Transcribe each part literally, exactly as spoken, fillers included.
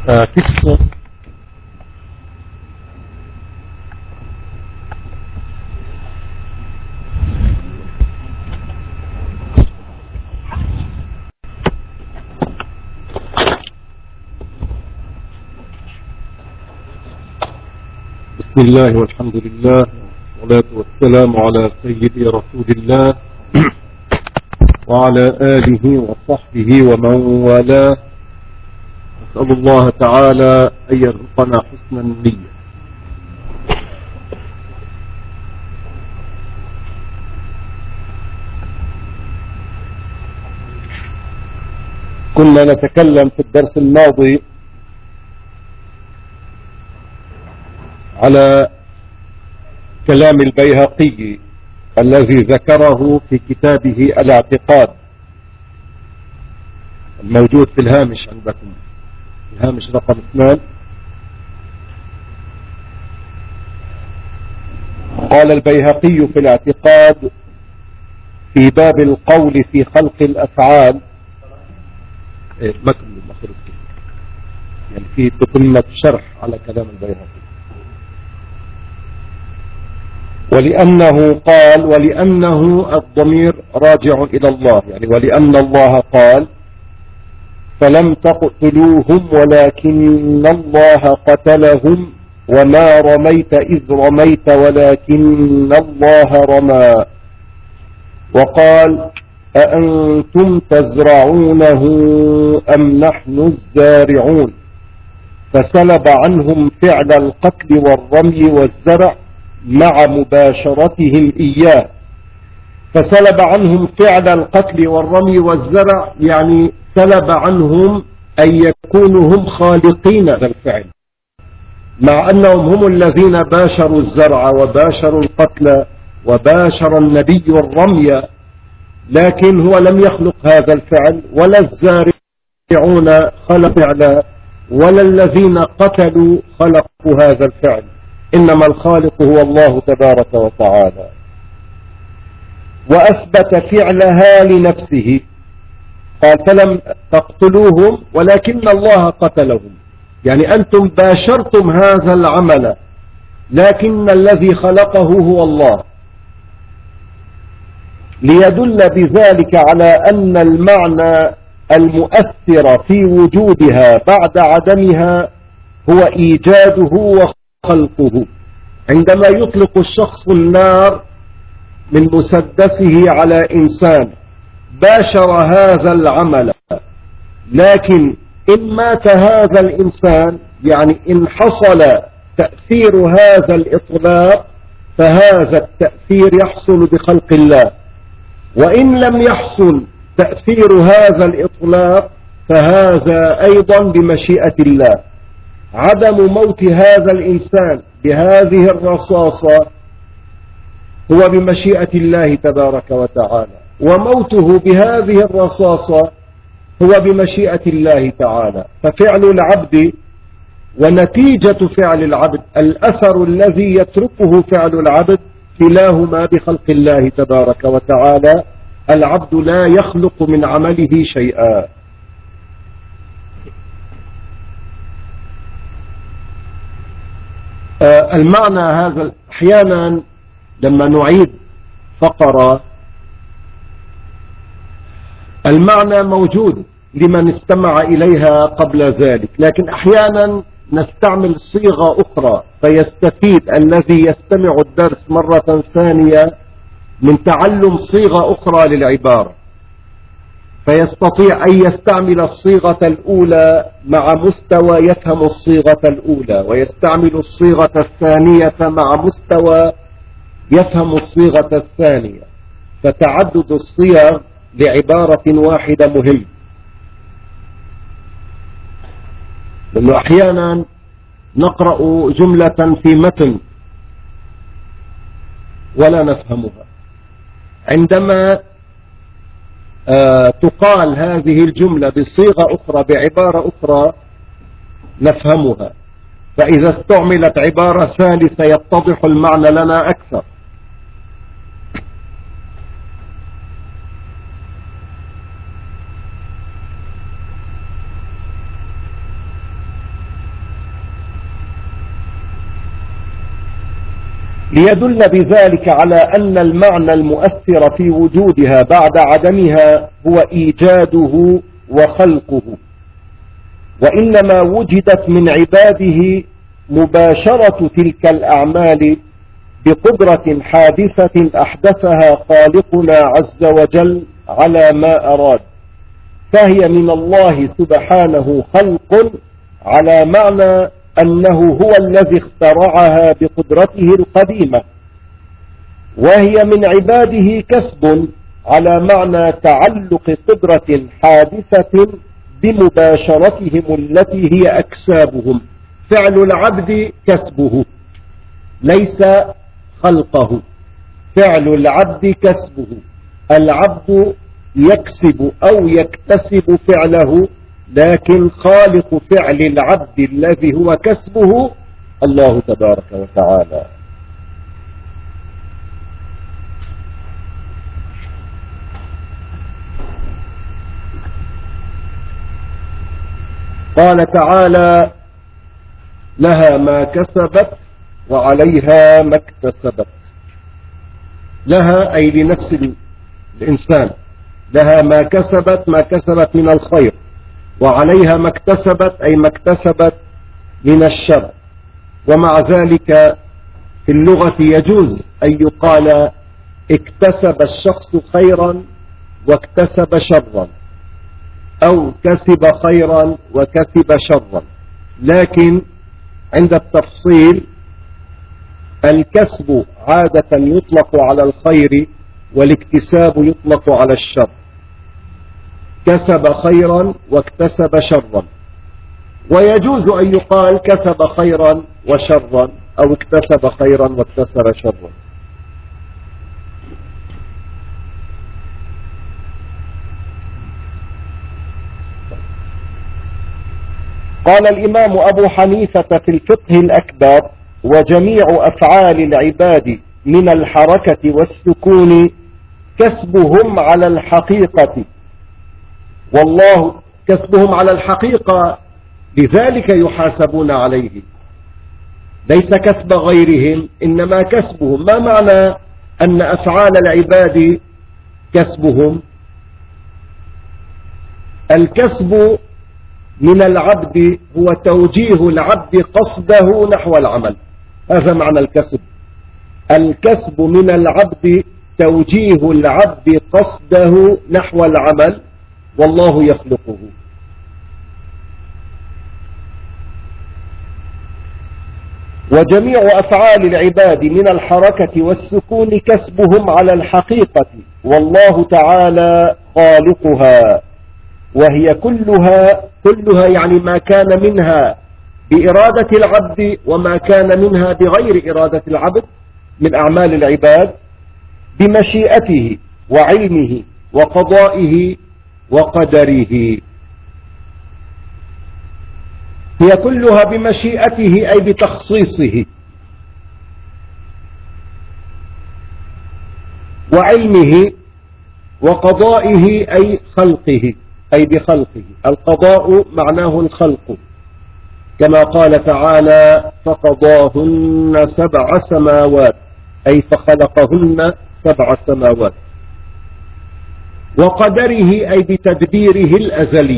آه كيف الصوت؟ بسم الله والحمد لله والصلاة والسلام على سيدي رسول الله وعلى آله وصحبه ومن والاه. أسأل الله تعالى أن يرزقنا حسن النية. كنا نتكلم في الدرس الماضي على كلام البيهقي الذي ذكره في كتابه الاعتقاد الموجود في الهامش عندكم، الهامش رقم اثنان. قال البيهقي في الاعتقاد في باب القول في خلق الأفعال، إيه ما كمل ما خلص كده، يعني في تتمة شرح على كلام البيهقي. ولأنه قال ولأنه الضمير راجع إلى الله، يعني ولأن الله قال فلم تقتلوهم ولكن الله قتلهم وما رميت إذ رميت ولكن الله رمى. وقال أأنتم تزرعونه أم نحن الزارعون، فسلب عنهم فعل القتل والرمي والزرع مع مباشرتهم إياه. فسلب عنهم فعل القتل والرمي والزرع، يعني سلب عنهم أن يكونوا هم خالقين هذا الفعل، مع أنهم هم الذين باشروا الزرع وباشروا القتل وباشر النبي الرمي، لكن هو لم يخلق هذا الفعل، ولا الزارعون خلق فعلا، ولا الذين قتلوا خلقوا هذا الفعل، إنما الخالق هو الله تبارك وتعالى. وأثبت فعلها لنفسه، قال فلم تقتلوهم ولكن الله قتلهم، يعني أنتم باشرتم هذا العمل لكن الذي خلقه هو الله، ليدل بذلك على أن المعنى المؤثر في وجودها بعد عدمها هو إيجاده وخلقه. عندما يطلق الشخص النار من مسدسه على إنسان باشر هذا العمل، لكن إن مات هذا الإنسان، يعني إن حصل تأثير هذا الإطلاق، فهذا التأثير يحصل بخلق الله، وإن لم يحصل تأثير هذا الإطلاق فهذا أيضا بمشيئة الله. عدم موت هذا الإنسان بهذه الرصاصة هو بمشيئة الله تبارك وتعالى، وموته بهذه الرصاصة هو بمشيئة الله تعالى. ففعل العبد ونتيجة فعل العبد، الأثر الذي يتركه فعل العبد، كلاهما بخلق الله تبارك وتعالى. العبد لا يخلق من عمله شيئا. آه المعنى هذا أحيانا لما نعيد فقرة المعنى موجود لمن استمع إليها قبل ذلك، لكن أحيانا نستعمل صيغة أخرى فيستفيد الذي يستمع الدرس مرة ثانية من تعلم صيغة أخرى للعبارة، فيستطيع أن يستعمل الصيغة الأولى مع مستوى يفهم الصيغة الأولى، ويستعمل الصيغة الثانية مع مستوى يفهم الصيغة الثانية. فتعدد الصيغ لعبارة واحدة مهم، لأنه أحيانا نقرأ جملة في متن ولا نفهمها، عندما آه تقال هذه الجملة بصيغة أخرى بعبارة أخرى نفهمها، فإذا استعملت عبارة ثالثة يتضح المعنى لنا أكثر. ليدل بذلك على أن المعنى المؤثر في وجودها بعد عدمها هو إيجاده وخلقه، وإنما وجدت من عباده مباشرة تلك الأعمال بقدرة حادثة أحدثها خالقنا عز وجل على ما أراد، فهي من الله سبحانه خلق على معنى أنه هو الذي اخترعها بقدرته القديمة، وهي من عباده كسب على معنى تعلق قدرة حادثة بمباشرتهم التي هي أكسابهم. فعل العبد كسبه ليس خلقه، فعل العبد كسبه، العبد يكسب أو يكتسب فعله، لكن خالق فعل العبد الذي هو كسبه الله تبارك وتعالى. قال تعالى: لها ما كسبت وعليها ما اكتسبت. لها أي لنفس الإنسان، لها ما كسبت، ما كسبت من الخير، وعليها ما اكتسبت أي ما اكتسبت من الشر. ومع ذلك في اللغة يجوز أن يقال اكتسب الشخص خيرا واكتسب شرا، أو كسب خيرا وكسب شرا، لكن عند التفصيل الكسب عادة يطلق على الخير والاكتساب يطلق على الشر. كسب خيرا واكتسب شرا، ويجوز أن يقال كسب خيرا وشرا، أو اكتسب خيرا واكتسب شرا. قال الإمام أبو حنيفة في الفقه الأكبر: وجميع أفعال العباد من الحركة والسكون كسبهم على الحقيقة، والله كسبهم على الحقيقة لذلك يحاسبون عليه، ليس كسب غيرهم إنما كسبهم. ما معنى أن أفعال العباد كسبهم؟ الكسب من العبد هو توجيه العبد قصده نحو العمل، هذا معنى الكسب. الكسب من العبد توجيه العبد قصده نحو العمل، والله يخلقه. وجميع أفعال العباد من الحركة والسكون كسبهم على الحقيقة، والله تعالى خالقها، وهي كلها كلها يعني ما كان منها بإرادة العبد وما كان منها بغير إرادة العبد من أعمال العباد بمشيئته وعلمه وقضائه وقدره. هي كلها بمشيئته أي بتخصيصه، وعلمه، وقضائه أي خلقه أي بخلقه. القضاء معناه الخلق، كما قال تعالى: فقضاهن سبع سماوات، أي فخلقهن سبع سماوات. وقدره أي بتدبيره الأزلي.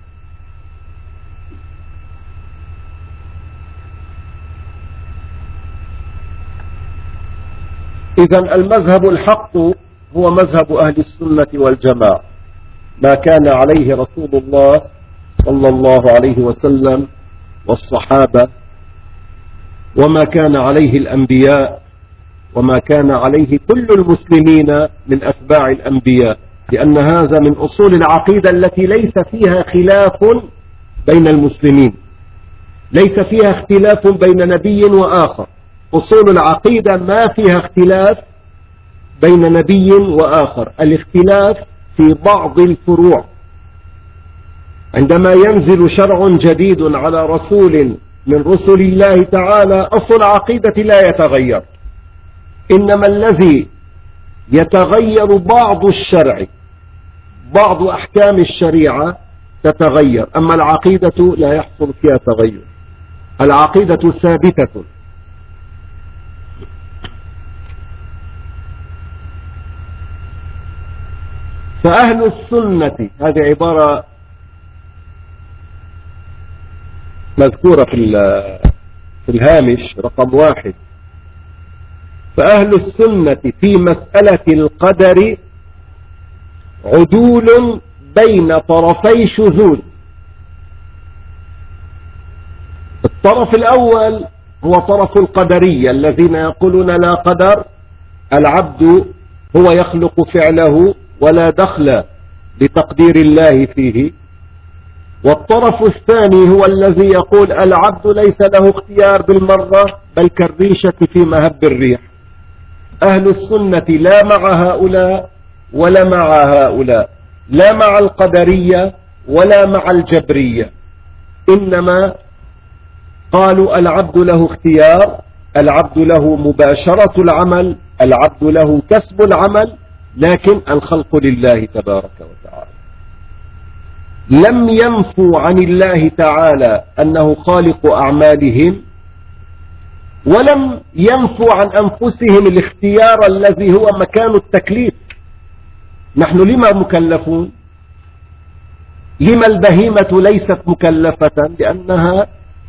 إذن المذهب الحق هو مذهب أهل السنة والجماعة، ما كان عليه رسول الله صلى الله عليه وسلم والصحابة، وما كان عليه الأنبياء، وما كان عليه كل المسلمين من أتباع الأنبياء، لأن هذا من أصول العقيدة التي ليس فيها خلاف بين المسلمين، ليس فيها اختلاف بين نبي وآخر. أصول العقيدة ما فيها اختلاف بين نبي وآخر، الاختلاف في بعض الفروع. عندما ينزل شرع جديد على رسول من رسل الله تعالى أصل العقيدة لا يتغير، إنما الذي يتغير بعض الشرع، بعض أحكام الشريعة تتغير، أما العقيدة لا يحصل فيها تغير، العقيدة ثابتة. فأهل السنة، هذه عبارة مذكورة في في الهامش رقم واحد، فأهل السنة في مسألة القدر عدول بين طرفي شذوذ. الطرف الأول هو طرف القدرية الذين يقولون لا قدر، العبد هو يخلق فعله ولا دخل لتقدير الله فيه. والطرف الثاني هو الذي يقول العبد ليس له اختيار بالمرة، بل كالريشة في مهب الريح. أهل السنة لا مع هؤلاء ولا مع هؤلاء، لا مع القدرية ولا مع الجبرية، إنما قالوا العبد له اختيار، العبد له مباشرة العمل، العبد له كسب العمل، لكن الخلق لله تبارك وتعالى. لم ينفوا عن الله تعالى أنه خالق أعمالهم، ولم ينفوا عن أنفسهم الاختيار الذي هو مكان التكليف. نحن لما مكلفون؟ لما البهيمة ليست مكلفة؟ لأنها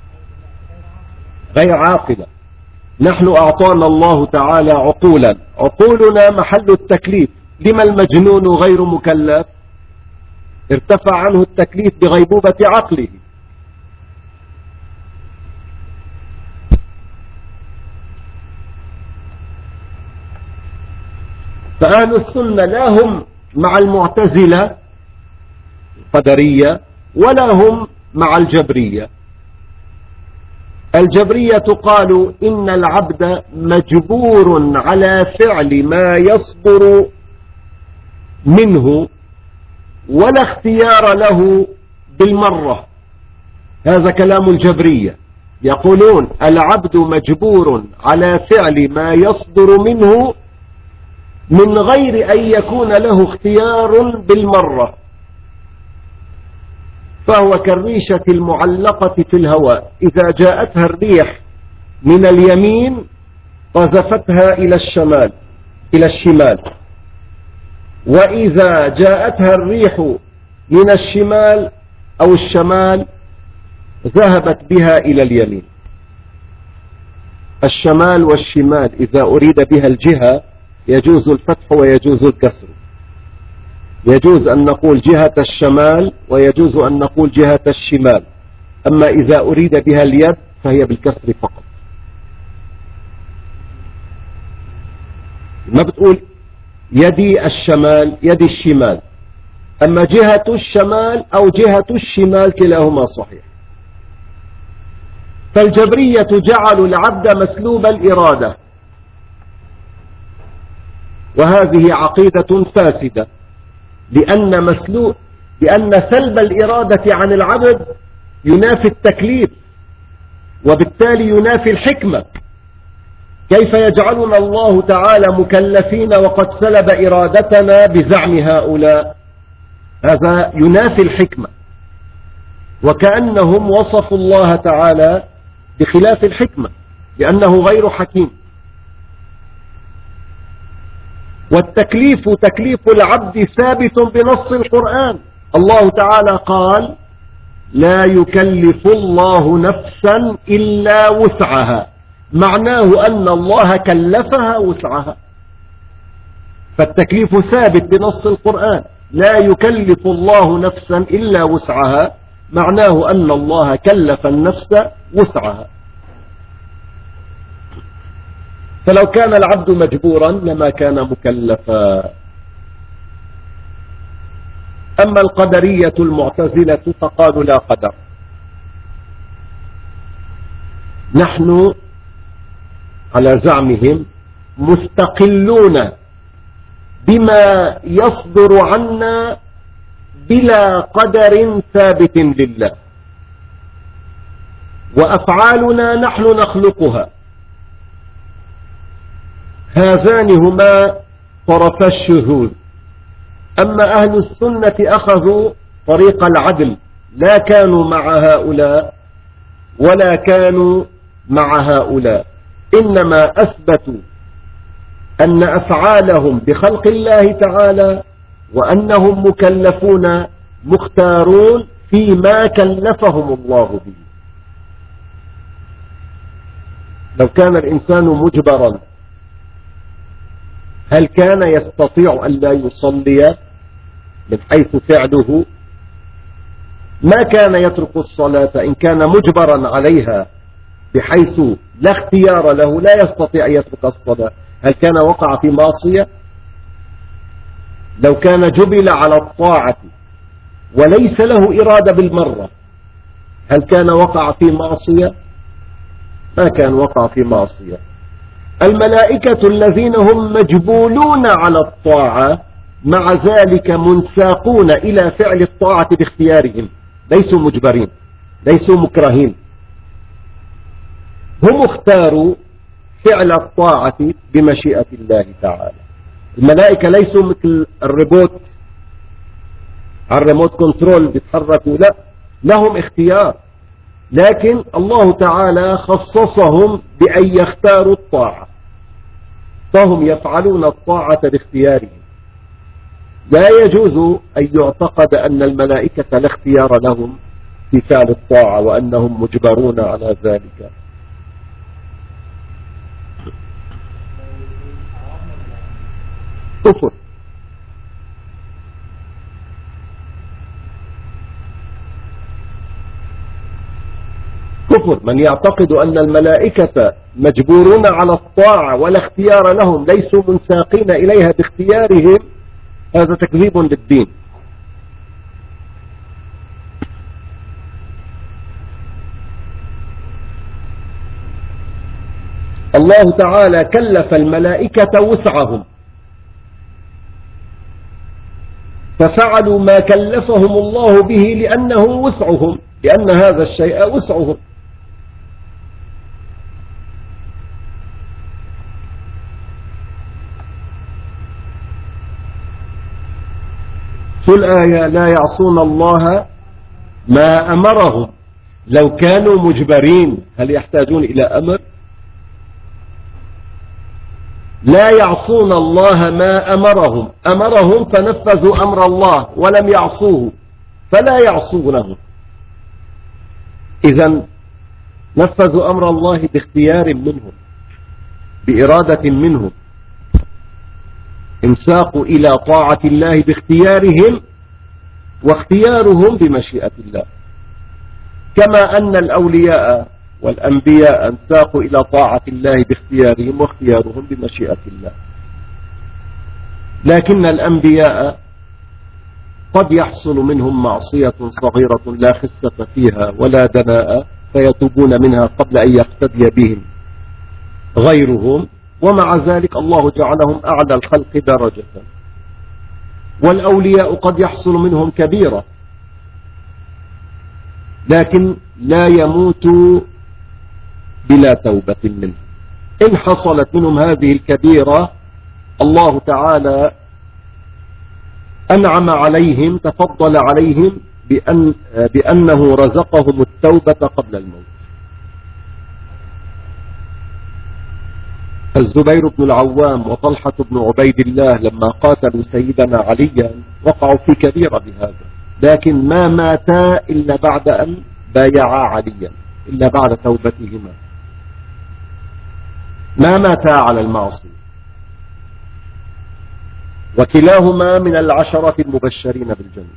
غير عاقلة. نحن أعطانا الله تعالى عقولا، عقولنا محل التكليف. لما المجنون غير مكلف؟ ارتفع عنه التكليف بغيبوبة عقله. فأهل السنة لا هم مع المعتزلة القدرية ولا هم مع الجبرية. الجبرية قالوا إن العبد مجبور على فعل ما يصدر منه ولا اختيار له بالمرة. هذا كلام الجبرية، يقولون العبد مجبور على فعل ما يصدر منه من غير أن يكون له اختيار بالمرة، فهو كالريشة المعلقة في الهواء، إذا جاءتها الريح من اليمين قذفتها إلى الشمال إلى الشمال، وإذا جاءتها الريح من الشمال أو الشمال ذهبت بها إلى اليمين. الشمال والشمال إذا أريد بها الجهة يجوز الفتح ويجوز الكسر، يجوز أن نقول جهة الشمال ويجوز أن نقول جهة الشمال، أما إذا أريد بها اليد فهي بالكسر فقط. ما بتقول يدي الشمال يدي الشمال، أما جهة الشمال أو جهة الشمال كلاهما صحيح. فالجبرية جعلوا العبد مسلوب الإرادة، وهذه عقيدة فاسدة، لأن مسلوب لأن سلب الإرادة عن العبد ينافي التكليف، وبالتالي ينافي الحكمة. كيف يجعلنا الله تعالى مكلفين وقد سلب إرادتنا بزعم هؤلاء؟ هذا ينافي الحكمة، وكأنهم وصفوا الله تعالى بخلاف الحكمة لأنه غير حكيم. والتكليف تكليف العبد ثابت بنص القرآن. الله تعالى قال لا يكلف الله نفسا إلا وسعها، معناه أن الله كلفها وسعها، فالتكليف ثابت بنص القرآن. لا يكلف الله نفسا إلا وسعها، معناه أن الله كلف النفس وسعها. فلو كان العبد مجبورا لما كان مكلفا. أما القدرية المعتزلة فقالوا لا قدر، نحن على زعمهم مستقلون بما يصدر عنا بلا قدر ثابت لله، وأفعالنا نحن نخلقها. هذان هما طرفا الشذوذ. أما أهل السنة أخذوا طريق العدل، لا كانوا مع هؤلاء ولا كانوا مع هؤلاء، إنما أثبتوا أن أفعالهم بخلق الله تعالى وأنهم مكلفون مختارون فيما كلفهم الله به. لو كان الإنسان مجبرا هل كان يستطيع أن لا يصلي من حيث فعله؟ ما كان يترك الصلاة إن كان مجبرا عليها بحيث لا اختيار له، لا يستطيع أن يترك الصلاة. هل كان وقع في معصية؟ لو كان جبل على الطاعة وليس له إرادة بالمرة هل كان وقع في معصية؟ ما كان وقع في معصية. الملائكة الذين هم مجبولون على الطاعة مع ذلك منساقون إلى فعل الطاعة باختيارهم، ليسوا مجبرين، ليسوا مكرهين، هم اختاروا فعل الطاعة بمشيئة الله تعالى. الملائكة ليسوا مثل الريموت على الريموت كنترول بيتحركوا، لا، لهم اختيار، لكن الله تعالى خصصهم بأن يختاروا الطاعة، فهم يفعلون الطاعة باختيارهم. لا يجوز أن يعتقد أن الملائكة لا اختيار لهم في فعل الطاعة وأنهم مجبرون على ذلك. كفر. كفر من يعتقد أن الملائكة مجبورون على الطاعة ولا اختيار لهم، ليسوا منساقين إليها باختيارهم، هذا تكذيب للدين. الله تعالى كلف الملائكة وسعهم ففعلوا ما كلفهم الله به لأنه وسعهم، لأن هذا الشيء وسعهم. في الآية لا يعصون الله ما أمرهم. لو كانوا مجبرين هل يحتاجون إلى أمر؟ لا يعصون الله ما أمرهم، أمرهم فنفذوا أمر الله ولم يعصوه فلا يعصونه. إذن نفذوا أمر الله باختيار منهم، بإرادة منهم، انساقوا إلى طاعة الله باختيارهم، واختيارهم بمشيئة الله. كما أن الأولياء والأنبياء انساقوا إلى طاعة الله باختيارهم واختيارهم بمشيئة الله. لكن الأنبياء قد يحصل منهم معصية صغيرة لا خسة فيها ولا دناء فيتوبون منها قبل أن يقتدي بهم غيرهم، ومع ذلك الله جعلهم أعلى الخلق درجة. والأولياء قد يحصل منهم كبيرة لكن لا يموتوا بلا توبة منه. إن حصلت منهم هذه الكبيرة الله تعالى أنعم عليهم، تفضل عليهم بأن بأنه رزقهم التوبة قبل الموت. الزبير بن العوام وطلحة بن عبيد الله لما قاتلوا سيدنا عليا وقعوا في كبيرة بهذا، لكن ما ماتا إلا بعد أن بايعا عليا، إلا بعد توبتهما، ما ماتا على المعصية، وكلاهما من العشرة المبشرين بالجنة.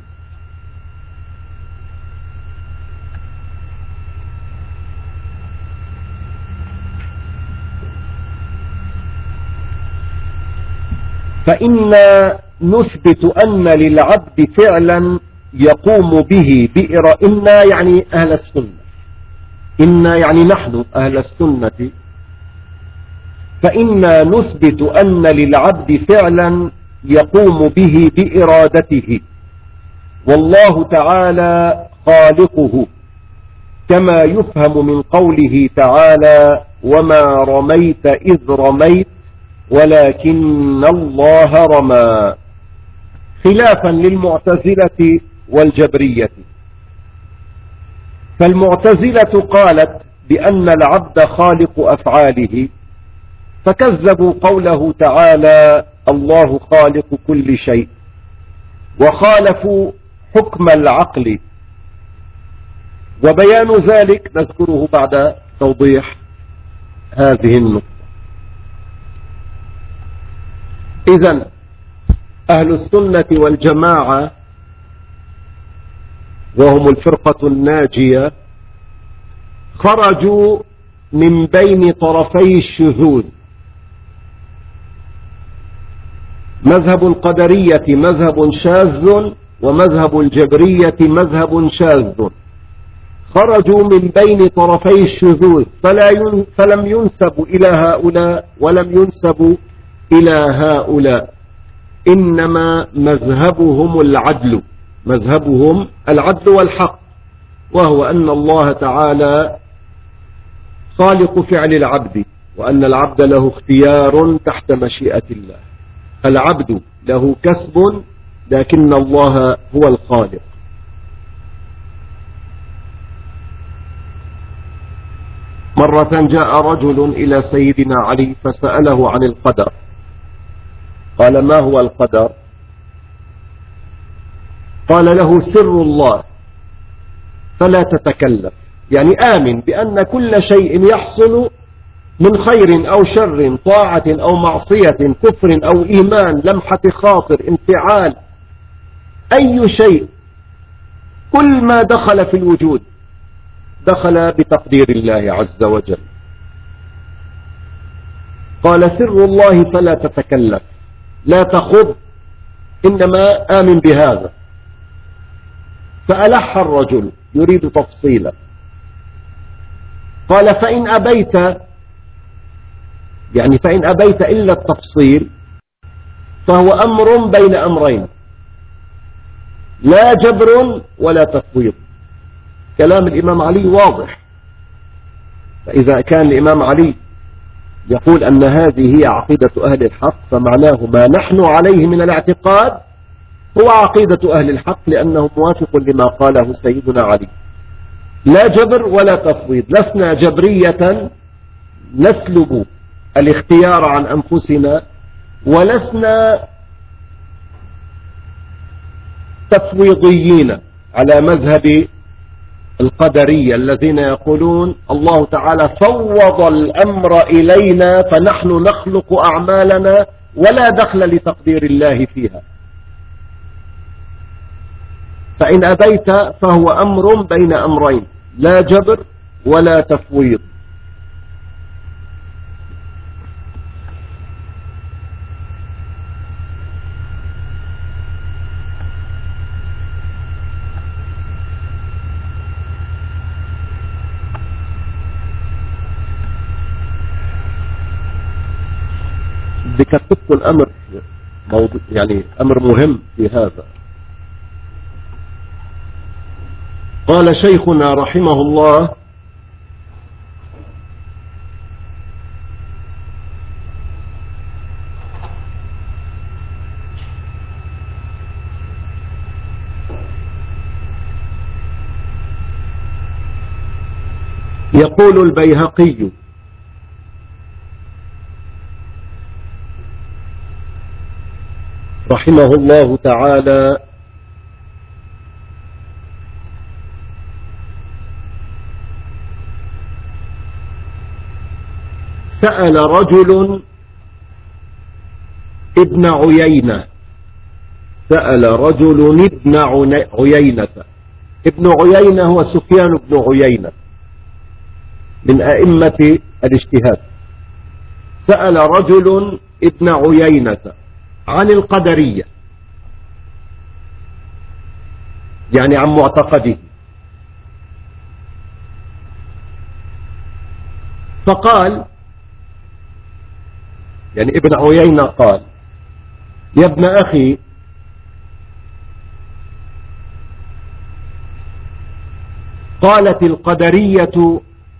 فإنا نثبت أن للعبد فعلا يقوم به بإرادة. إنا يعني أهل السنة، إنا يعني نحن أهل السنة. فإنا نثبت أن للعبد فعلا يقوم به بإرادته، والله تعالى خالقه، كما يفهم من قوله تعالى وما رميت إذ رميت ولكن الله رمى، خلافا للمعتزلة والجبرية. فالمعتزلة قالت بأن العبد خالق أفعاله، فكذبوا قوله تعالى الله خالق كل شيء، وخالفوا حكم العقل، وبيان ذلك نذكره بعد توضيح هذه النقطة. إذن أهل السنة والجماعة وهم الفرقة الناجية خرجوا من بين طرفي الشذوذ. مذهب القدرية مذهب شاذ، ومذهب الجبرية مذهب شاذ، خرجوا من بين طرفي الشذوذ، فلا ين فلم ينسبوا إلى هؤلاء ولم ينسبوا إلى هؤلاء، إنما مذهبهم العدل، مذهبهم العدل والحق، وهو أن الله تعالى خالق فعل العبد، وأن العبد له اختيار تحت مشيئة الله. العبد له كسب لكن الله هو الخالق. مرة جاء رجل إلى سيدنا علي فسأله عن القدر، قال: ما هو القدر؟ قال له: سر الله فلا تتكلف، يعني آمن بأن كل شيء يحصل من خير أو شر، طاعة أو معصية، كفر أو إيمان، لمحة خاطر، انفعال، أي شيء، كل ما دخل في الوجود دخل بتقدير الله عز وجل. قال: سر الله فلا تتكلف، لا تخض، إنما آمن بهذا. فألح الرجل يريد تفصيلا، قال: فإن أبيت، يعني فإن أبيت إلا التفصيل فهو أمر بين أمرين، لا جبر ولا تفويض. كلام الإمام علي واضح. فإذا كان الإمام علي يقول أن هذه هي عقيدة أهل الحق، فمعناه ما نحن عليه من الاعتقاد هو عقيدة أهل الحق، لأنه موافق لما قاله سيدنا علي. لا جبر ولا تفويض، لسنا جبرية نسلب الاختيار عن أنفسنا، ولسنا تفويضيين على مذهب القدرية الذين يقولون الله تعالى فوض الأمر إلينا فنحن نخلق أعمالنا ولا دخل لتقدير الله فيها. فإن أبيت فهو أمر بين أمرين، لا جبر ولا تفويض. بكتبت الأمر موضوع، يعني أمر مهم في هذا. قال شيخنا رحمه الله: يقول البيهقي: رحمه الله تعالى: سأل رجل ابن عيينة، سأل رجل ابن عيينة. ابن عيينة هو سفيان بن عيينة من أئمة الاجتهاد. سأل رجل ابن عيينة عن القدرية، يعني عن معتقده، فقال، يعني ابن عيينة قال: يا ابن أخي، قالت القدرية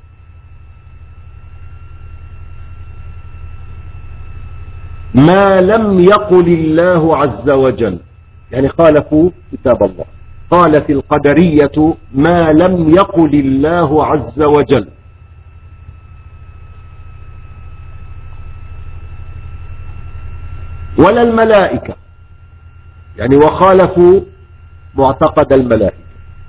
ما لم يقل الله عز وجل، يعني خالفوا كتاب الله. قالت القدرية ما لم يقل الله عز وجل، ولا الملائكة يعني وخالفوا معتقد الملائكة.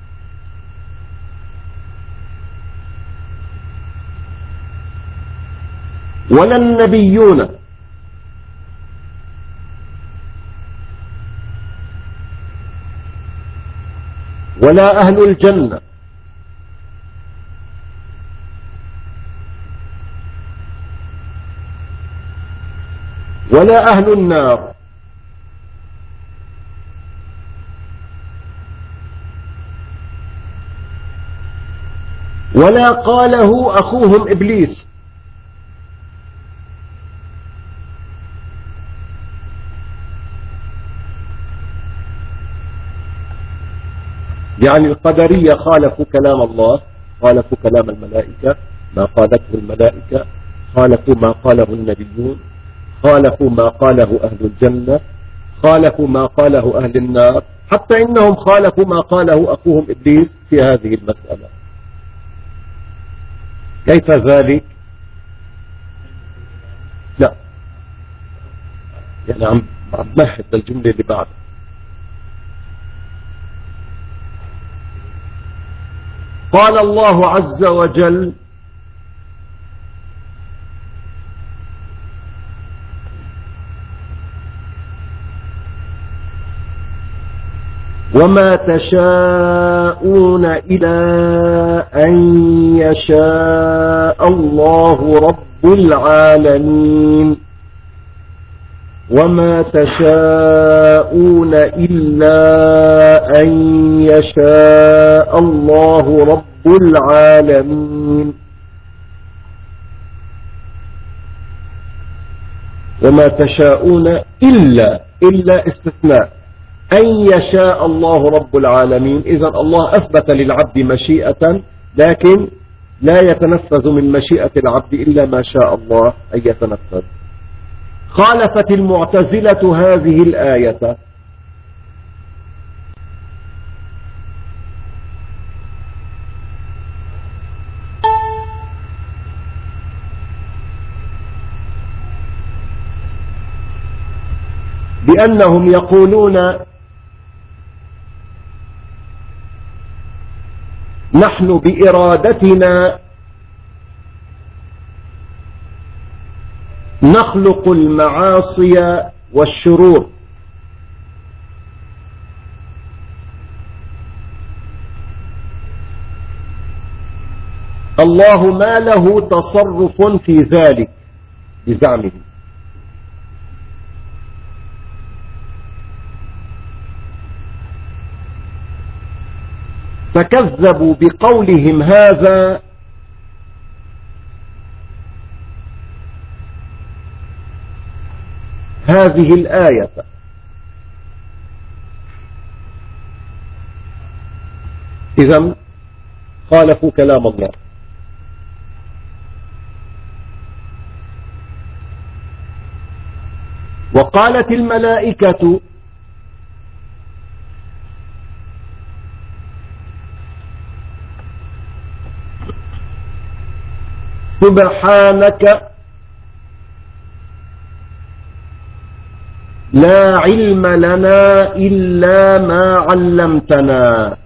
ولا النبيون ولا أهل الجنة ولا أهل النار ولا قاله أخوهم إبليس. يعني القدرية خالفوا كلام الله، خالفوا كلام الملائكة، ما قالته الملائكة، خالفوا ما قاله النبيون، خالفوا ما قاله أهل الجنة، خالفوا ما قاله أهل النار، حتى إنهم خالفوا ما قاله أخوهم إبليس في هذه المسألة. كيف ذلك؟ لا، يعني عم بمهد الجملة اللي بعد. قال الله عز وجل: وما تشاءون إلا أن يشاء الله رب العالمين. وما تشاءون إلا أن يشاء الله رب العالمين. وما تشاءون إلا إلا استثناء أن يشاء الله رب العالمين. إذن الله أثبت للعبد مشيئة، لكن لا يتنفذ من مشيئة العبد إلا ما شاء الله أن يتنفذ. خالفت المعتزلة هذه الآية، بأنهم يقولون نحن بإرادتنا نخلق المعاصي والشرور، الله ما له تصرف في ذلك بزعمه. فكذبوا بقولهم هذا هذه الآية. إذن خالفوا كلام الله. وقالت الملائكة سبحانك لا علم لنا إلا ما علمتنا.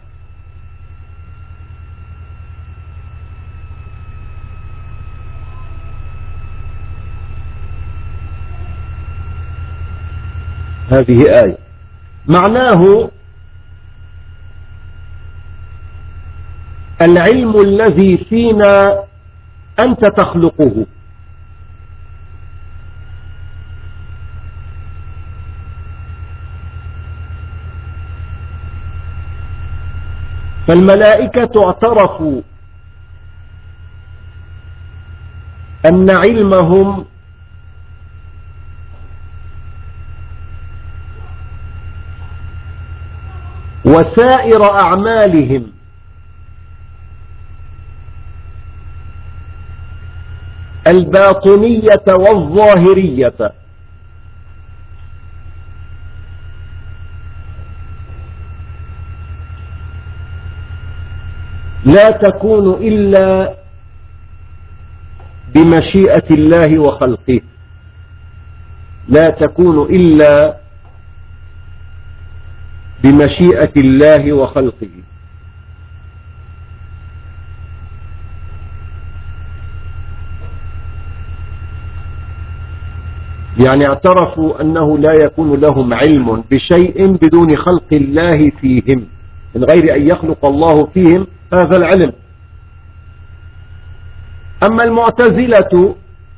هذه آية معناه العلم الذي فينا أنت تخلقه، فالملائكة اعترفوا أن علمهم وسائر أعمالهم الباطنية والظاهرية لا تكون إلا بمشيئة الله وخلقه، لا تكون إلا بمشيئة الله وخلقه. يعني اعترفوا أنه لا يكون لهم علم بشيء بدون خلق الله فيهم، من غير أن يخلق الله فيهم هذا العلم. أما المعتزلة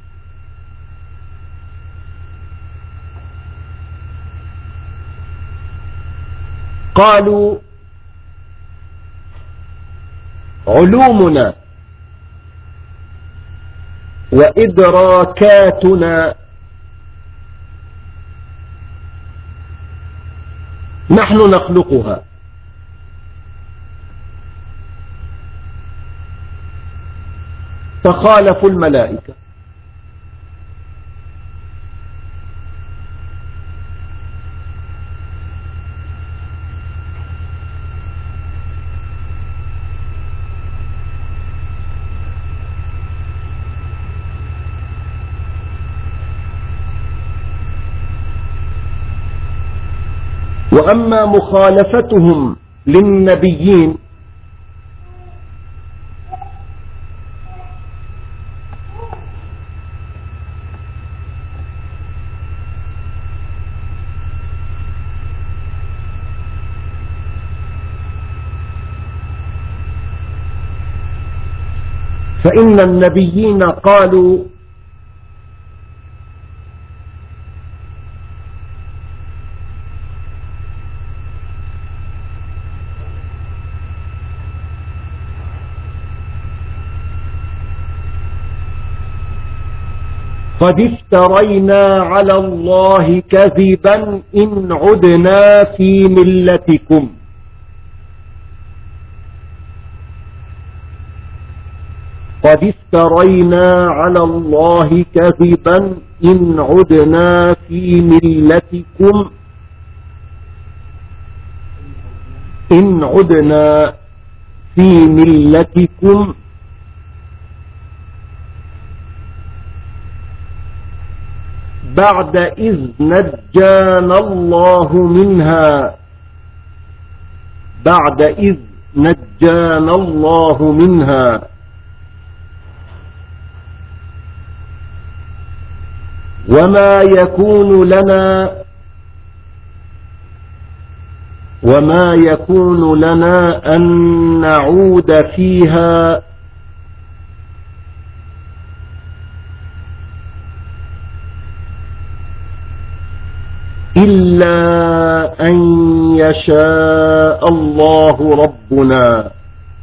قالوا علومنا وإدراكاتنا نحن نخلقها، فخالفوا الملائكة. وأما مخالفتهم للنبيين فإن النبيين قالوا قد افترينا على الله كذبا إن عدنا في ملتكم. قد افترينا على الله كذبا إن عدنا في ملتكم إن عدنا في ملتكم بعد إذ نجانا الله منها بعد إذ نجانا الله منها وما يكون لنا وما يكون لنا أن نعود فيها إلا أن يشاء الله ربنا.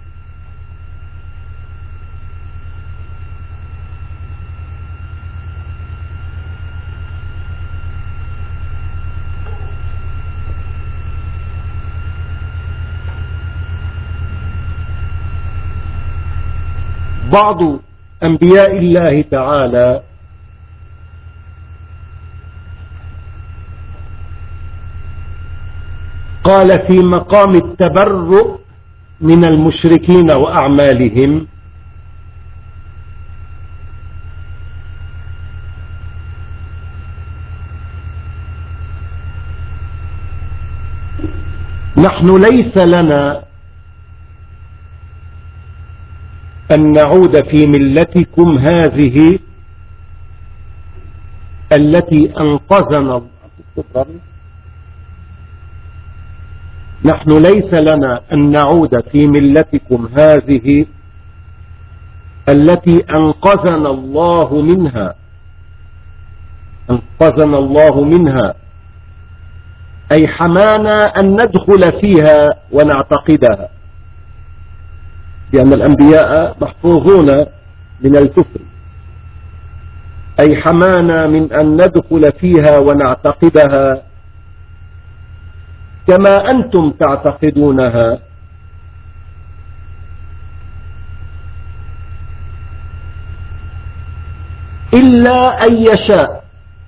بعض أنبياء الله تعالى قال في مقام التبرؤ من المشركين وأعمالهم نحن ليس لنا أن نعود في ملتكم هذه التي أنقذنا نحن ليس لنا أن نعود في ملتكم هذه التي أنقذنا الله منها أنقذنا الله منها أي حمانا أن ندخل فيها ونعتقدها، لأن الأنبياء محفوظون من الكفر، أي حمانا من أن ندخل فيها ونعتقدها كما أنتم تعتقدونها، إلا أن يشاء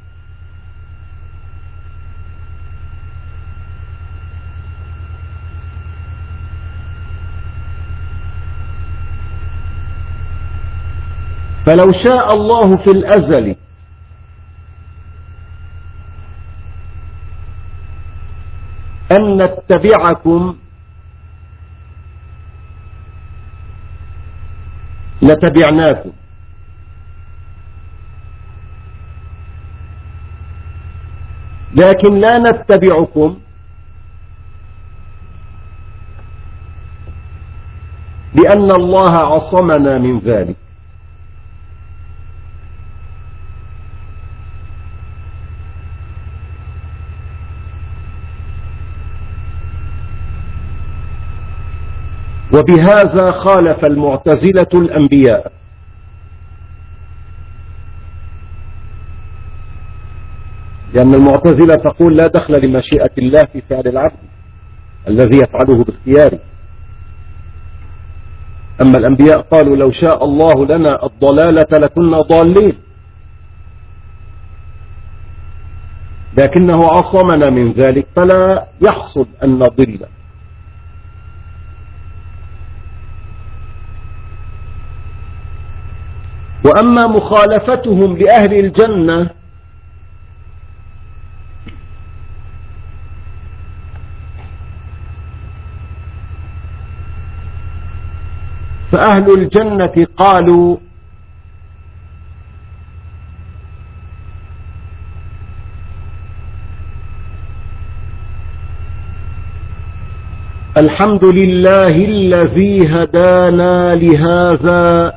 فلو شاء الله في الأزل أن نتبعكم لتبعناكم، لكن لا نتبعكم لأن الله عصمنا من ذلك. وبهذا خالف المعتزلة الأنبياء، لأن المعتزلة تقول لا دخل لمشيئة الله في فعل العبد الذي يفعله باختياره، أما الأنبياء قالوا لو شاء الله لنا الضلالة لكنا ضالين، لكنه عصمنا من ذلك فلا يحصل أن نضل. وأما مخالفتهم لأهل الجنة فأهل الجنة قالوا الحمد لله الذي هدانا لهذا،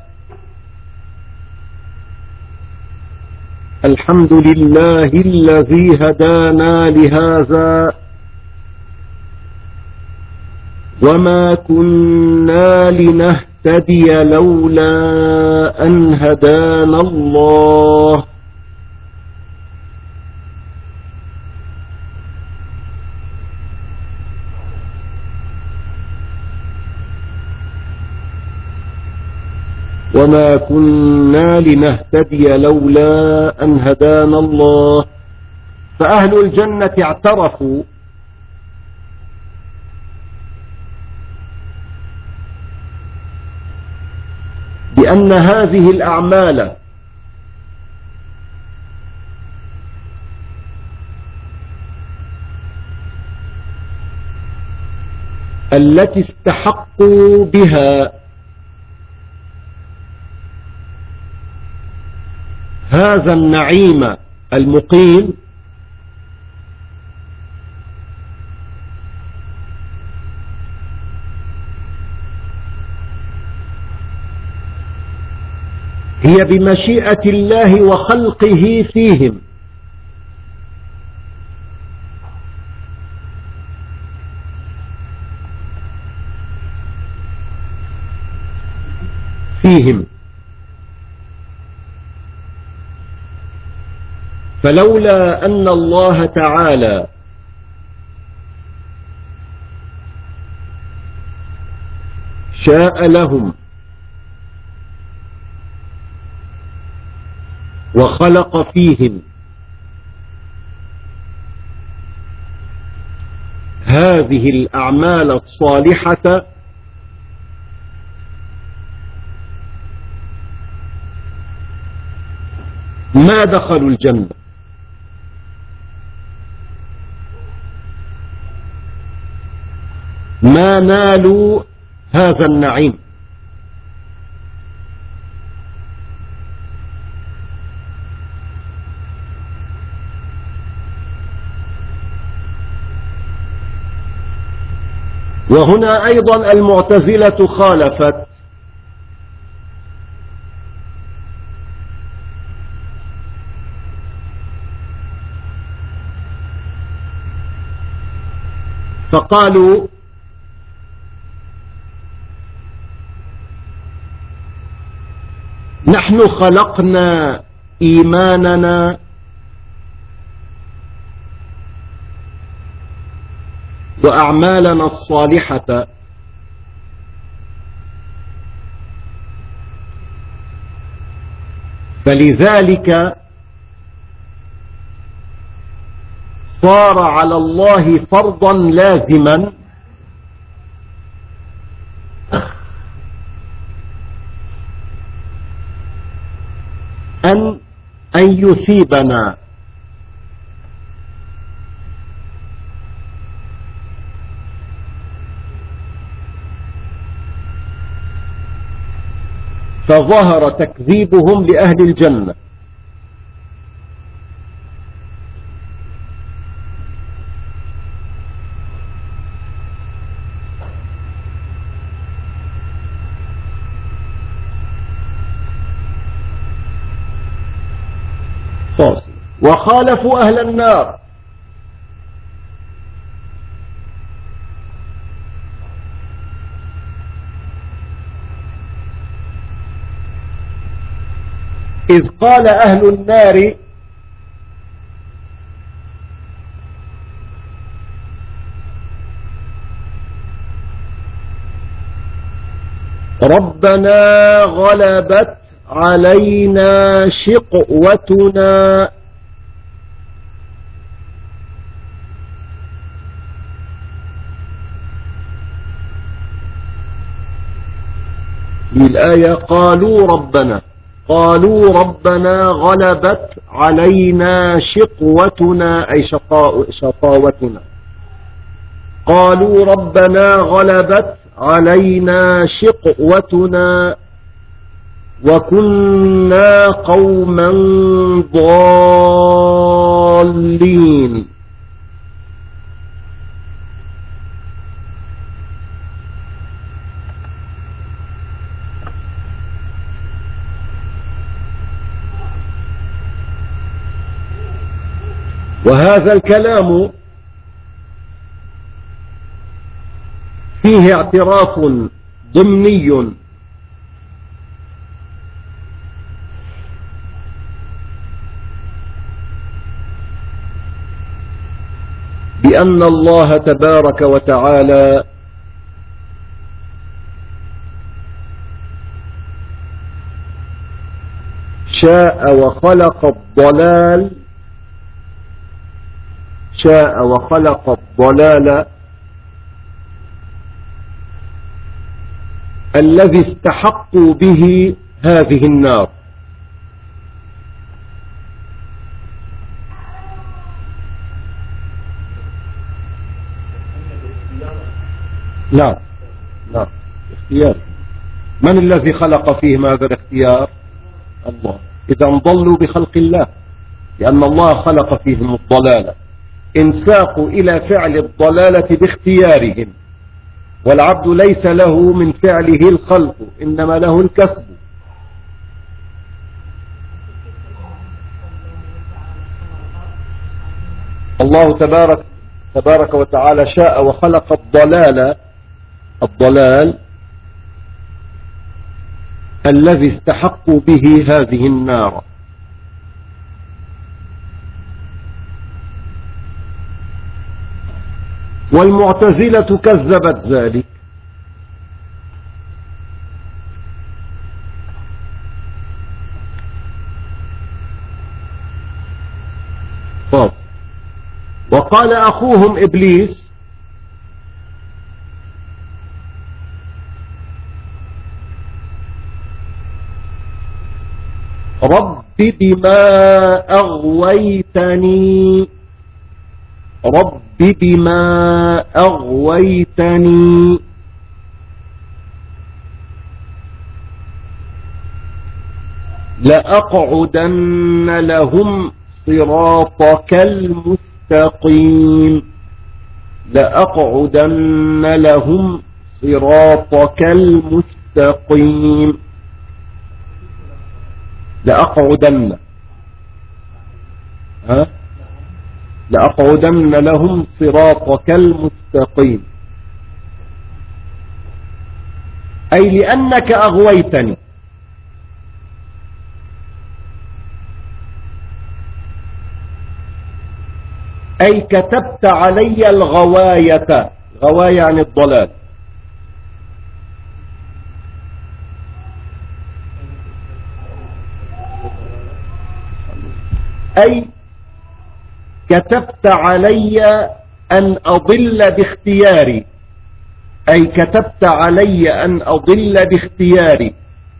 الحمد لله الذي هدانا لهذا وما كنا لنهتدي لولا أن هدانا الله وما كنا لنهتدي لولا أن هدانا الله. فأهل الجنة اعترفوا بأن هذه الأعمال التي استحقوا بها هذا النعيم المقيم هي بمشيئة الله وخلقه فيهم، فيهم فلولا أن الله تعالى شاء لهم وخلق فيهم هذه الأعمال الصالحة ما دخلوا الجنة، ما نالوا هذا النعيم. وهنا أيضا المعتزلة خالفت، فقالوا نحن خلقنا إيماننا وأعمالنا الصالحة فلذلك صار على الله فرضا لازما أن أن يثيبنا فظهر تكذيبهم لأهل الجنة. فاصل. وخالفوا أهل النار إذ قال أهل النار ربنا غلبت علينا شقوتنا في الآية قالوا ربنا قالوا ربنا غلبت علينا شقوتنا أي شقاء شقاوتنا قالوا ربنا غلبت علينا شقوتنا وكنا قوما ضالين. وهذا الكلام فيه اعتراف ضمني بأن الله تبارك وتعالى شاء وخلق الضلال شاء وخلق الضلال الذي استحقوا به هذه النار. نعم نعم اختيار. من الذي خلق فيهم هذا الاختيار؟ الله. إذا ضلوا بخلق الله لأن الله خلق فيهم الضلالة، انساقوا إلى فعل الضلالة باختيارهم، والعبد ليس له من فعله الخلق إنما له الكسب. الله تبارك تبارك وتعالى شاء وخلق الضلال الضلال الذي استحقوا به هذه النار. والمعتزلة كذبت ذلك، فاصل. وقال أخوهم إبليس رب بما أغويتني رب بما أغويتني لأقعدن لهم صراطك المستقيم لأقعدن لهم صراطك المستقيم لأقعدن ها لأقعدن لهم صراطك المستقيم أي لأنك أغويتني، أي كتبت علي الغواية، غواية عن الضلال، أي كتبت علي أن أضل باختياري أي كتبت علي أن أضل باختياري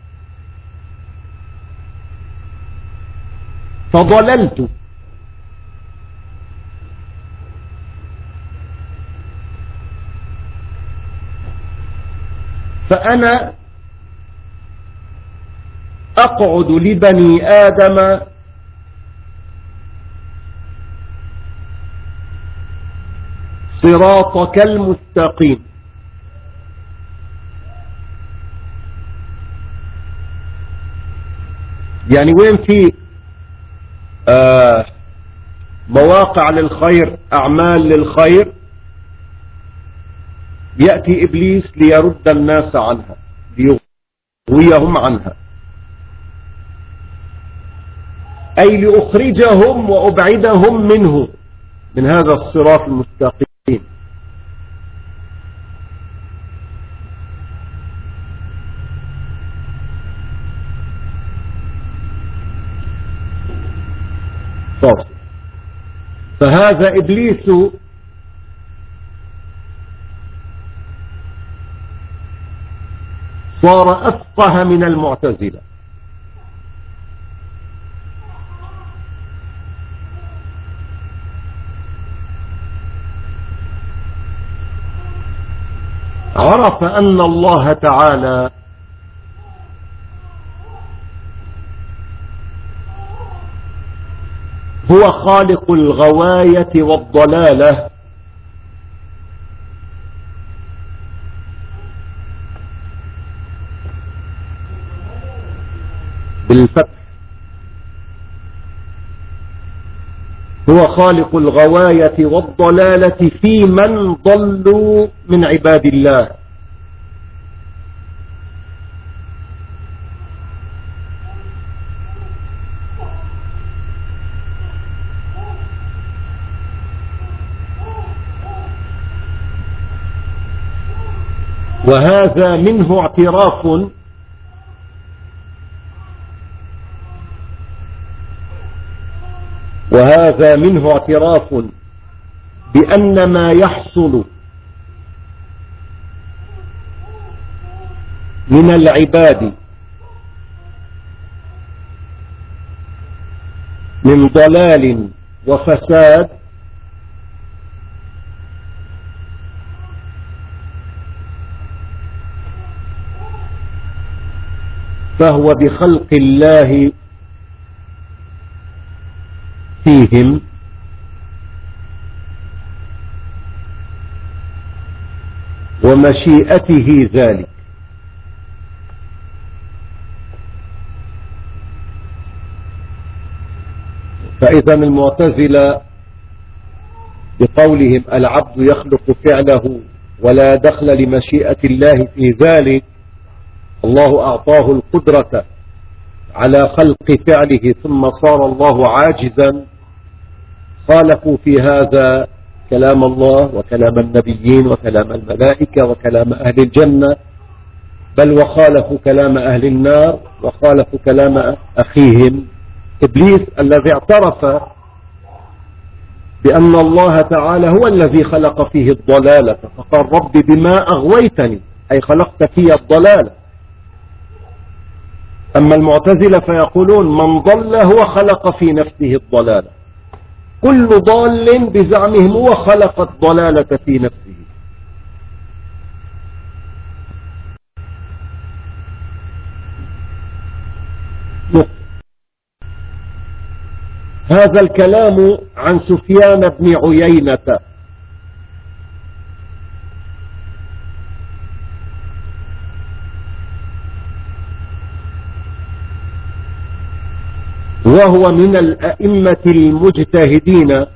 فضللت. فأنا وأقعد لبني آدم صراطك المستقيم. يعني وين في آه مواقع للخير، أعمال للخير، يأتي إبليس ليرد الناس عنها، ليغويهم عنها، أي لأخرجهم وأبعدهم منه، من هذا الصراط المستقيم. فاصل. فهذا إبليس صار أفقه من المعتزلة. عرف أن الله تعالى هو خالق الغواية والضلالة، بالفتح، هو خالق الغواية والضلالة في من ضلوا من عباد الله. وهذا منه اعتراف وهذا منه اعتراف بأن ما يحصل من العباد من ضلال وفساد فهو بخلق الله فيهم ومشيئته ذلك. فإذا المعتزلة بقولهم العبد يخلق فعله ولا دخل لمشيئة الله في ذلك، الله أعطاه القدرة على خلق فعله ثم صار الله عاجزا، خالفوا في هذا كلام الله وكلام النبيين وكلام الملائكة وكلام أهل الجنة، بل وخالفوا كلام أهل النار وخالفوا كلام أخيهم إبليس الذي اعترف بأن الله تعالى هو الذي خلق فيه الضلالة، فقال رب بما أغويتني، أي خلقت فيه الضلالة. أما المعتزلة فيقولون من ضل هو خلق في نفسه الضلالة، كل ضال بزعمهم هو خلق الضلالة في نفسه. هذا الكلام عن سفيان بن عيينة، وهو من الأئمة المجتهدين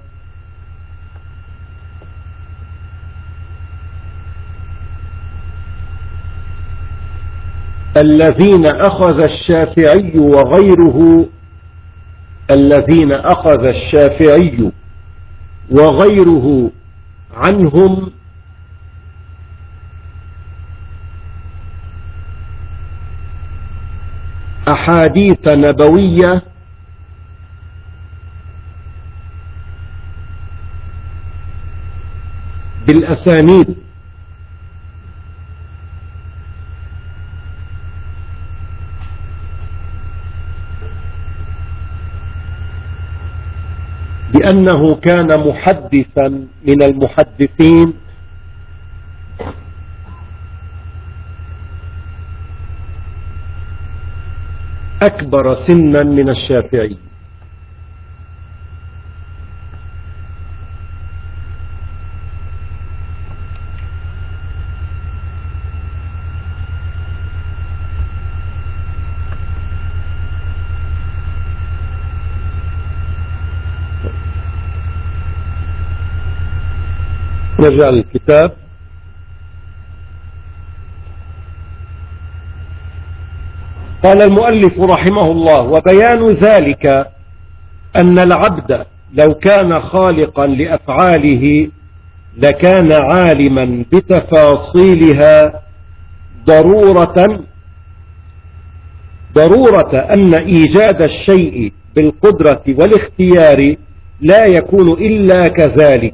الذين أخذ الشافعي وغيره الذين أخذ الشافعي وغيره عنهم أحاديث نبوية بالأسانيد، بأنه كان محدثا من المحدثين أكبر سنا من الشافعي. نرجع للكتاب. قال المؤلف رحمه الله: وبيان ذلك أن العبد لو كان خالقا لأفعاله لكان عالما بتفاصيلها ضرورة ضرورة أن إيجاد الشيء بالقدرة والاختيار لا يكون إلا كذلك،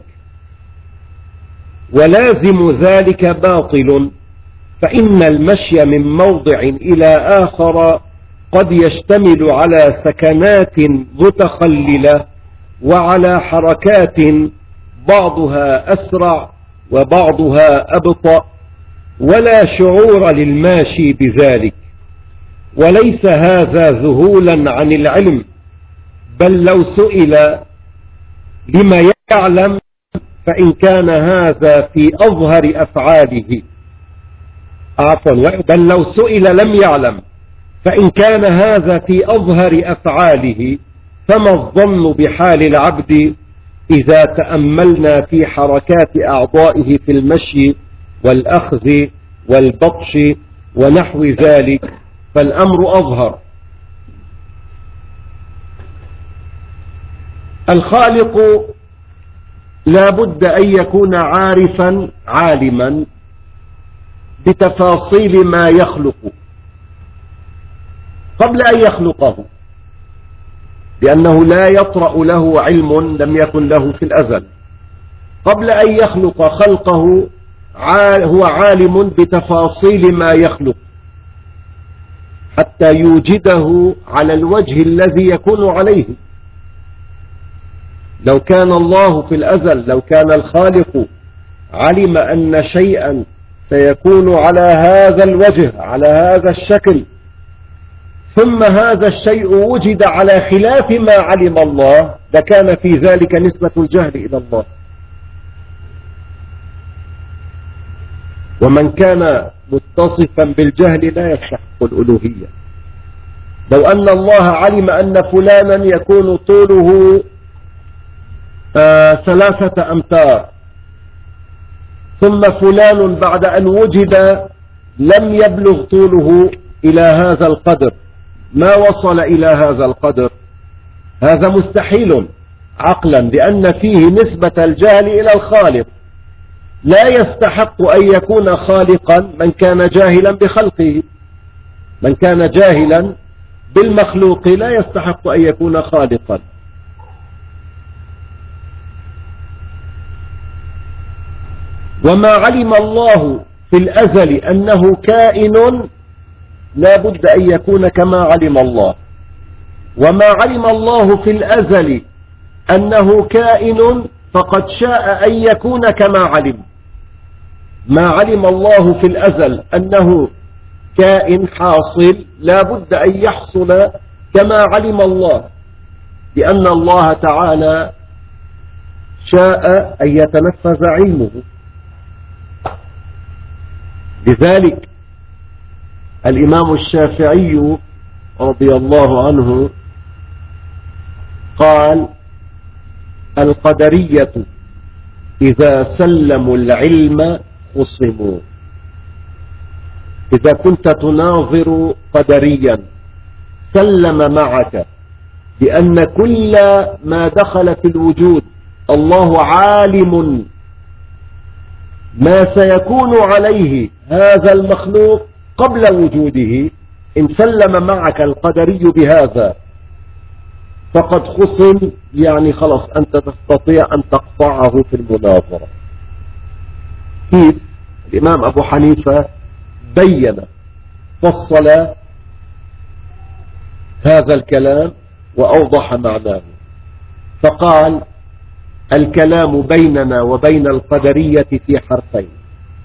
ولازم ذلك باطل، فإن المشي من موضع إلى آخر قد يشتمل على سكنات متخللة وعلى حركات بعضها أسرع وبعضها أبطأ، ولا شعور للماشي بذلك، وليس هذا ذهولا عن العلم، بل لو سئل لما يعلم فإن كان هذا في أظهر أفعاله عفوا بل لو سئل لم يعلم فإن كان هذا في أظهر أفعاله، فما الظن بحال العبد إذا تأملنا في حركات أعضائه في المشي والأخذ والبطش ونحو ذلك، فالأمر أظهر. الخالق لا بد أن يكون عارفا عالما بتفاصيل ما يخلق قبل أن يخلقه، لأنه لا يطرأ له علم لم يكن له في الأزل. قبل أن يخلق خلقه هو عالم بتفاصيل ما يخلق حتى يوجده على الوجه الذي يكون عليه. لو كان الله في الأزل، لو كان الخالق علم أن شيئا سيكون على هذا الوجه على هذا الشكل، ثم هذا الشيء وجد على خلاف ما علم الله، لكان في ذلك نسبة الجهل إلى الله. ومن كان متصفا بالجهل لا يستحق الألوهية. لو أن الله علم أن فلانا يكون طوله آه ثلاثة أمتار، ثم فلان بعد أن وجد لم يبلغ طوله إلى هذا القدر، ما وصل إلى هذا القدر، هذا مستحيل عقلا، لأن فيه نسبة الجهل إلى الخالق. لا يستحق أن يكون خالقا من كان جاهلا بخلقه، من كان جاهلا بالمخلوق لا يستحق أن يكون خالقا. وما علم الله في الأزل أنه كائن لا بد أن يكون كما علم الله، وما علم الله في الأزل أنه كائن فقد شاء أن يكون كما علم. ما علم الله في الأزل أنه كائن حاصل لا بد أن يحصل كما علم الله، لأن الله تعالى شاء أن يتنفذ علمه. لذلك الإمام الشافعي رضي الله عنه قال: القدرية إذا سلموا العلم خصموا. إذا كنت تناظر قدريا سلم معك بأن كل ما دخل في الوجود الله عالم ما سيكون عليه هذا المخلوق قبل وجوده، إن سلم معك القدري بهذا فقد خصم، يعني خلص أنت تستطيع أن تقطعه في المناظرة. كيف؟ الإمام أبو حنيفة بين فصل هذا الكلام وأوضح معناه، فقال: الكلام بيننا وبين القدرية في حرفين،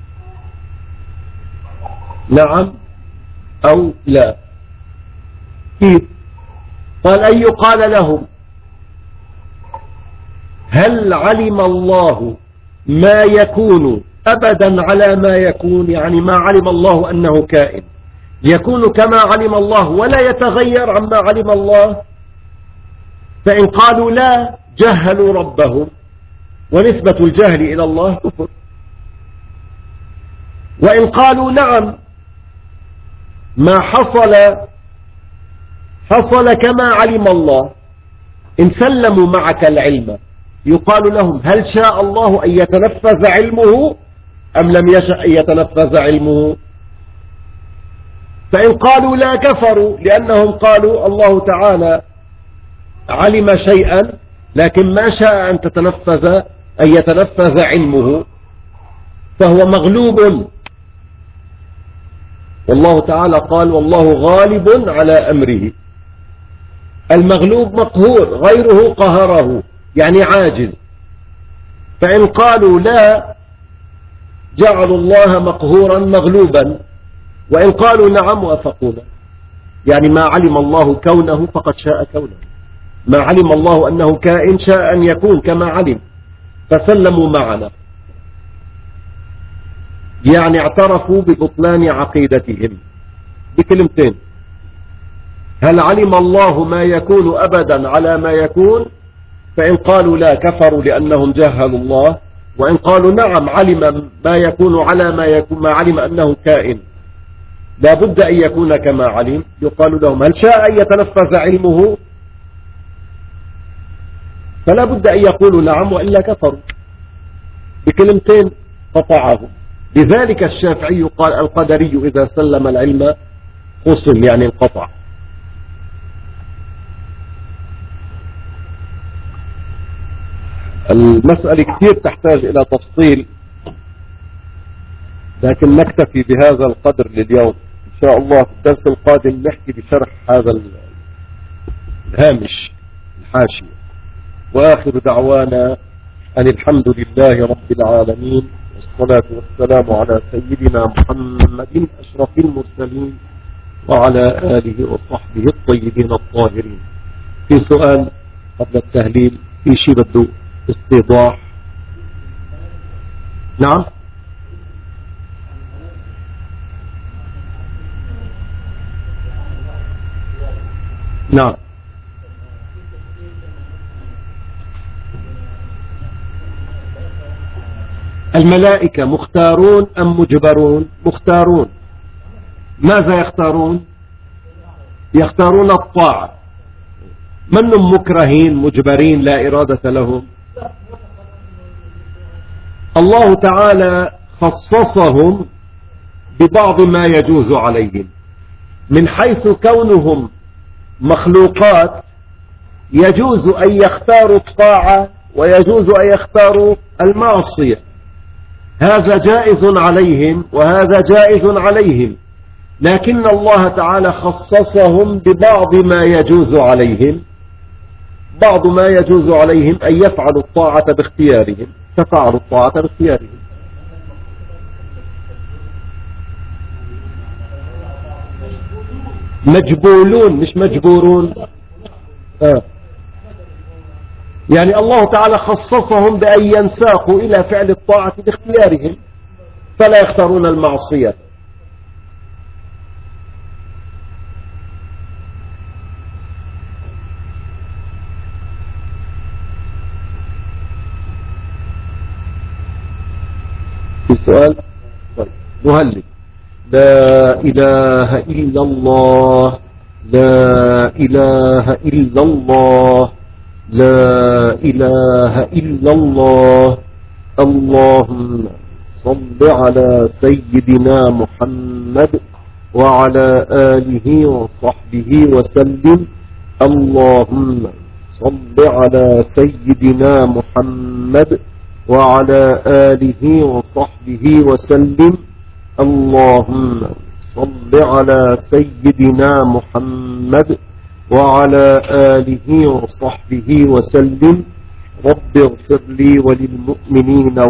نعم أو لا. كيف؟ قال أن يقال لهم هل علم الله ما يكون أبدا على ما يكون، يعني ما علم الله أنه كائن يكون كما علم الله ولا يتغير عما علم الله؟ فإن قالوا لا جهلوا ربهم، ونسبة الجهل إلى الله كفر. وإن قالوا نعم ما حصل حصل كما علم الله، إن سلموا معك العلم يقال لهم هل شاء الله أن يتنفذ علمه أم لم يشأ أن يتنفذ علمه؟ فإن قالوا لا كفروا، لأنهم قالوا الله تعالى علم شيئا لكن ما شاء أن تتنفذ أن يتنفذ علمه، فهو مغلوب. والله تعالى قال والله غالب على أمره. المغلوب مقهور، غيره قهره يعني عاجز. فإن قالوا لا جعلوا الله مقهورا مغلوبا، وإن قالوا نعم وافقونا، يعني ما علم الله كونه فقد شاء كونه، ما علم الله أنه كائن شاء أن يكون كما علم، فسلموا معنا، يعني اعترفوا ببطلان عقيدتهم بكلمتين. هل علم الله ما يكون أبدا على ما يكون؟ فإن قالوا لا كفروا لأنهم جهلوا الله، وإن قالوا نعم علم ما يكون على ما يكون، ما علم أنه كائن لا بد أن يكون كما علم، يقال لهم هل شاء أن يتنفذ علمه؟ فلا بد أن يقولوا نعم وإلا كفروا بكلمتين قطعهم. لذلك الشافعي قال القدري إذا سلم العلم خصم، يعني انقطع. المسألة كثير تحتاج إلى تفصيل، لكن نكتفي بهذا القدر لليوم. إن شاء الله في الدرس القادم نحكي بشرح هذا الهامش الحاشية. وآخر دعوانا أن الحمد لله رب العالمين، والصلاة والسلام على سيدنا محمد أشرف المرسلين وعلى آله وصحبه الطيبين الطاهرين. في سؤال قبل التهليل؟ في شيء بده استيضاح؟ نعم. نعم. الملائكة مختارون أم مجبرون؟ مختارون. ماذا يختارون؟ يختارون الطاعة، منهم مكرهين مجبرين لا إرادة لهم. الله تعالى خصصهم ببعض ما يجوز عليهم، من حيث كونهم مخلوقات يجوز أن يختاروا الطاعة ويجوز أن يختاروا المعصية، هذا جائز عليهم وهذا جائز عليهم، لكن الله تعالى خصصهم ببعض ما يجوز عليهم. بعض ما يجوز عليهم أن يفعلوا الطاعة باختيارهم، ففعلوا الطاعة باختيارهم. مجبولون مش مجبورون. آه. يعني الله تعالى خصصهم بأن ينساقوا إلى فعل الطاعة باختيارهم، فلا يختارون المعصية. في سؤال؟ طيب نهلل. لا إله إلا الله، لا إله إلا الله، لا إله إلا الله. اللهم صل على سيدنا محمد وعلى آله وصحبه وسلم. اللهم صل على سيدنا محمد وعلى آله وصحبه وسلم. اللهم صل على سيدنا محمد وعلى آله وصحبه وسلم. رب اغفر لي وللمؤمنين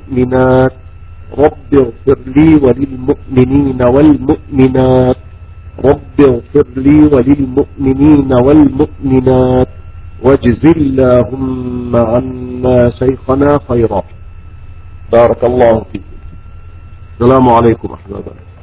والمؤمنات، رب اغفر لي وللمؤمنين والمؤمنات، رب اغفر لي وللمؤمنين والمؤمنات واجز اللهم عنا شيخنا خيرا. بارك الله فيكم. السلام عليكم ورحمة الله.